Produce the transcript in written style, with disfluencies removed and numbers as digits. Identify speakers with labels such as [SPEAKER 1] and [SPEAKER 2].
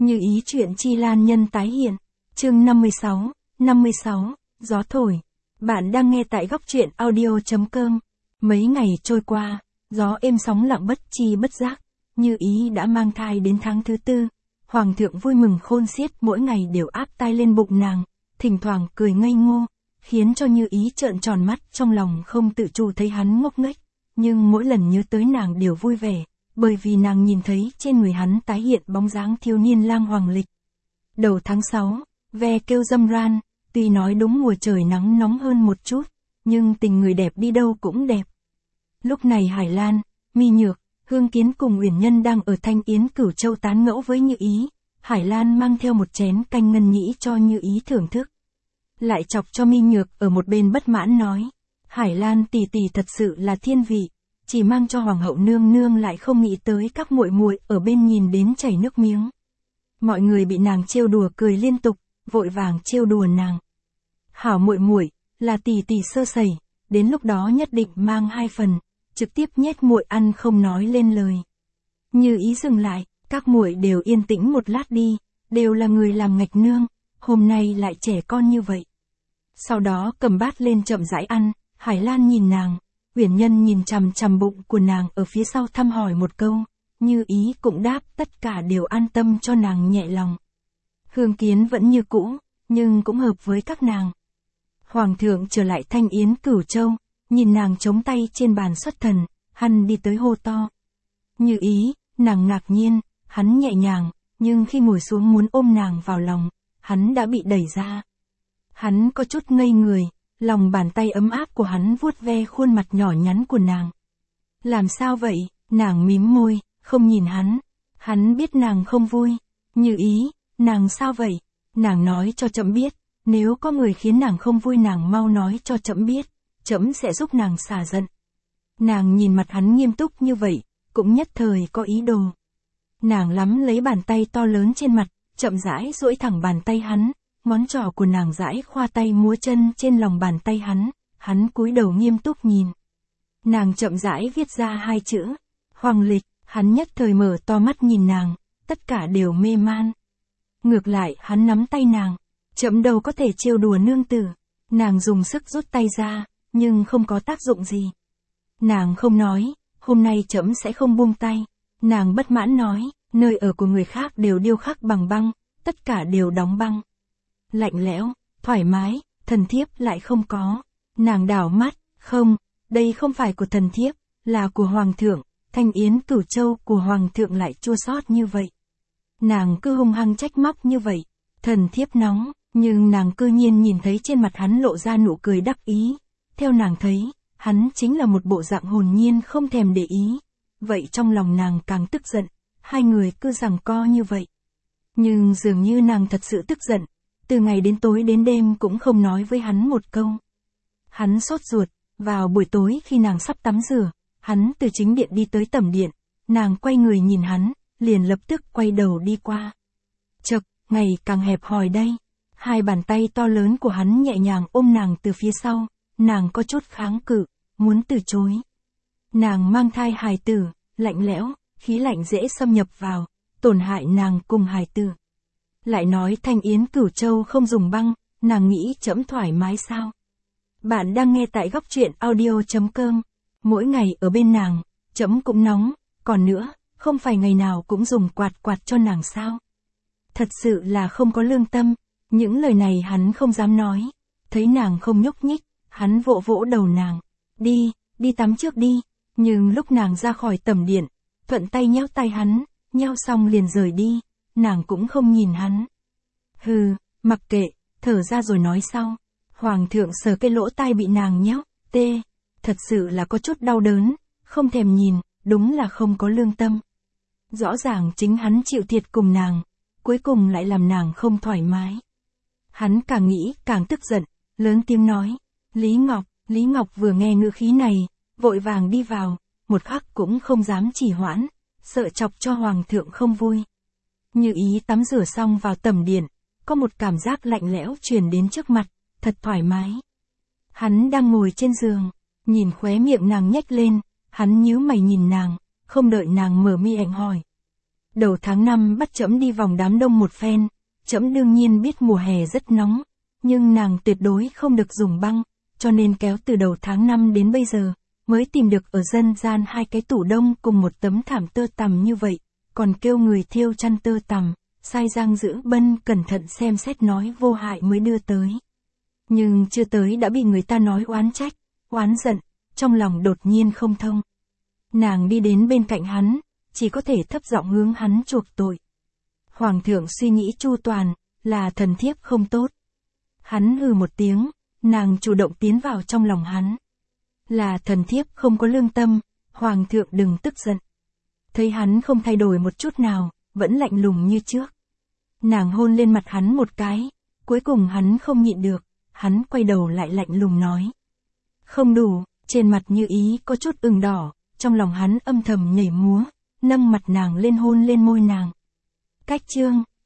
[SPEAKER 1] Như ý chuyện Chi Lan nhân tái hiện. Chương 56, gió thổi. Bạn đang nghe tại góc truyện audio.com. Mấy ngày trôi qua, gió êm sóng lặng bất chi bất giác. Như ý đã mang thai đến tháng thứ 4. Hoàng thượng vui mừng khôn xiết, mỗi ngày đều áp tai lên bụng nàng, thỉnh thoảng cười ngây ngô, khiến cho Như ý trợn tròn mắt, trong lòng không tự chủ thấy hắn ngốc nghếch. Nhưng mỗi lần nhớ tới nàng đều vui vẻ, bởi vì nàng nhìn thấy trên người hắn tái hiện bóng dáng thiếu niên lang hoàng lịch. Đầu tháng 6, ve kêu râm ran, tuy nói đúng mùa trời nắng nóng hơn một chút, nhưng tình người đẹp đi đâu cũng đẹp. Lúc này Hải Lan, Mi Nhược, Hương Kiến cùng Uyển Nhân đang ở Thanh Yến Cửu Châu tán ngẫu với Như ý. Hải Lan mang theo một chén canh ngân nhĩ cho Như ý thưởng thức. Lại chọc cho Mi Nhược ở một bên bất mãn nói: Hải Lan tỷ tỷ thật sự là thiên vị, chỉ mang cho hoàng hậu nương nương lại không nghĩ tới các muội muội ở bên nhìn đến chảy nước miếng. Mọi người bị nàng trêu đùa cười liên tục, vội vàng trêu đùa nàng. Hảo muội muội, là tỷ tỷ sơ sẩy, đến lúc đó nhất định mang 2 phần, trực tiếp nhét muội ăn không nói lên lời. Như ý dừng lại, các muội đều yên tĩnh một lát đi, đều là người làm ngạch nương, hôm nay lại trẻ con như vậy. Sau đó cầm bát lên chậm rãi ăn. Hải Lan nhìn nàng, Uyển Nhân nhìn chằm chằm bụng của nàng ở phía sau thăm hỏi một câu, Như ý cũng đáp, tất cả đều an tâm cho nàng nhẹ lòng. Hương Kiến vẫn như cũ, nhưng cũng hợp với các nàng. Hoàng thượng trở lại Thanh Yến Cửu Châu, nhìn nàng chống tay trên bàn xuất thần, hắn đi tới hô to. Như ý, nàng ngạc nhiên, hắn nhẹ nhàng, nhưng khi ngồi xuống muốn ôm nàng vào lòng, hắn đã bị đẩy ra. Hắn có chút ngây người, lòng bàn tay ấm áp của hắn vuốt ve khuôn mặt nhỏ nhắn của nàng. Làm sao vậy? Nàng mím môi, không nhìn hắn. Hắn biết nàng không vui. Như ý, nàng sao vậy? Nàng nói cho trẫm biết, nếu có người khiến nàng không vui nàng mau nói cho trẫm biết, trẫm sẽ giúp nàng xả giận. Nàng nhìn mặt hắn nghiêm túc như vậy, cũng nhất thời có ý đồ. Nàng nắm lấy bàn tay to lớn trên mặt, chậm rãi duỗi thẳng bàn tay hắn, ngón trỏ của nàng rãi khoa tay múa chân trên lòng bàn tay hắn cúi đầu nghiêm túc nhìn. Nàng chậm rãi viết ra 2 chữ, Hoàng Lịch, hắn nhất thời mở to mắt nhìn nàng, tất cả đều mê man. Ngược lại hắn nắm tay nàng, trẫm đâu có thể trêu đùa nương tử. Nàng dùng sức rút tay ra, nhưng không có tác dụng gì. Nàng không nói, hôm nay trẫm sẽ không buông tay. Nàng bất mãn nói, nơi ở của người khác đều điêu khắc bằng băng, tất cả đều đóng băng. Lạnh lẽo, thoải mái, thần thiếp lại không có. Nàng đảo mắt, không, đây không phải của thần thiếp, là của hoàng thượng. Thanh Yến Cửu Châu của hoàng thượng lại chua xót như vậy. Nàng cứ hung hăng trách móc như vậy. Thần thiếp nóng, nhưng nàng cư nhiên nhìn thấy trên mặt hắn lộ ra nụ cười đắc ý. Theo nàng thấy, hắn chính là một bộ dạng hồn nhiên không thèm để ý. Vậy trong lòng nàng càng tức giận, hai người cứ giằng co như vậy. Nhưng dường như nàng thật sự tức giận, từ ngày đến tối đến đêm cũng không nói với hắn một câu. Hắn sốt ruột, vào buổi tối khi nàng sắp tắm rửa, hắn từ chính điện đi tới tẩm điện, nàng quay người nhìn hắn, liền lập tức quay đầu đi qua. Chậc, ngày càng hẹp hòi đây. 2 bàn tay to lớn của hắn nhẹ nhàng ôm nàng từ phía sau, nàng có chút kháng cự, muốn từ chối. Nàng mang thai hài tử, lạnh lẽo, khí lạnh dễ xâm nhập vào, tổn hại nàng cùng hài tử. Lại nói Thanh Yến Cửu Châu không dùng băng, nàng nghĩ trẫm thoải mái sao? Bạn đang nghe tại góc truyện audio.com. Mỗi ngày ở bên nàng, trẫm cũng nóng, còn nữa, không phải ngày nào cũng dùng quạt cho nàng sao? Thật sự là không có lương tâm. Những lời này hắn không dám nói. Thấy nàng không nhúc nhích, hắn vỗ vỗ đầu nàng. Đi tắm trước đi. Nhưng lúc nàng ra khỏi tẩm điện, thuận tay nhéo tay hắn, nhéo xong liền rời đi. Nàng cũng không nhìn hắn. Hừ, mặc kệ, thở ra rồi nói sau. Hoàng thượng sờ cái lỗ tai bị nàng nhéo, thật sự là có chút đau đớn, không thèm nhìn, đúng là không có lương tâm. Rõ ràng chính hắn chịu thiệt cùng nàng, cuối cùng lại làm nàng không thoải mái. Hắn càng nghĩ càng tức giận, lớn tiếng nói, Lý Ngọc vừa nghe ngữ khí này, vội vàng đi vào, một khắc cũng không dám trì hoãn, sợ chọc cho hoàng thượng không vui. Như ý tắm rửa xong vào tẩm điện, có một cảm giác lạnh lẽo truyền đến trước mặt, thật thoải mái. Hắn đang ngồi trên giường, nhìn khóe miệng nàng nhếch lên, hắn nhíu mày nhìn nàng, không đợi nàng mở miệng hỏi. đầu tháng 5 bắt trẫm đi vòng đám đông một phen, trẫm đương nhiên biết mùa hè rất nóng, nhưng nàng tuyệt đối không được dùng băng, cho nên kéo từ đầu tháng 5 đến bây giờ, mới tìm được ở dân gian 2 cái tủ đông cùng một tấm thảm tơ tằm như vậy, còn kêu người thêu chăn tơ tằm, sai Giang Dữ Bân cẩn thận xem xét nói vô hại mới đưa tới. Nhưng chưa tới đã bị người ta nói oán trách, oán giận, trong lòng đột nhiên không thông. Nàng đi đến bên cạnh hắn, chỉ có thể thấp giọng hướng hắn chuộc tội. Hoàng thượng suy nghĩ chu toàn, là thần thiếp không tốt. Hắn hừ một tiếng, nàng chủ động tiến vào trong lòng hắn. Là thần thiếp không có lương tâm, hoàng thượng đừng tức giận. Thấy hắn không thay đổi một chút nào, vẫn lạnh lùng như trước. Nàng hôn lên mặt hắn một cái, cuối cùng hắn không nhịn được, hắn quay đầu lại lạnh lùng nói. Không đủ, trên mặt Như Ý có chút ửng đỏ, trong lòng hắn âm thầm nhảy múa, nâng mặt nàng lên hôn lên môi nàng. Cách chương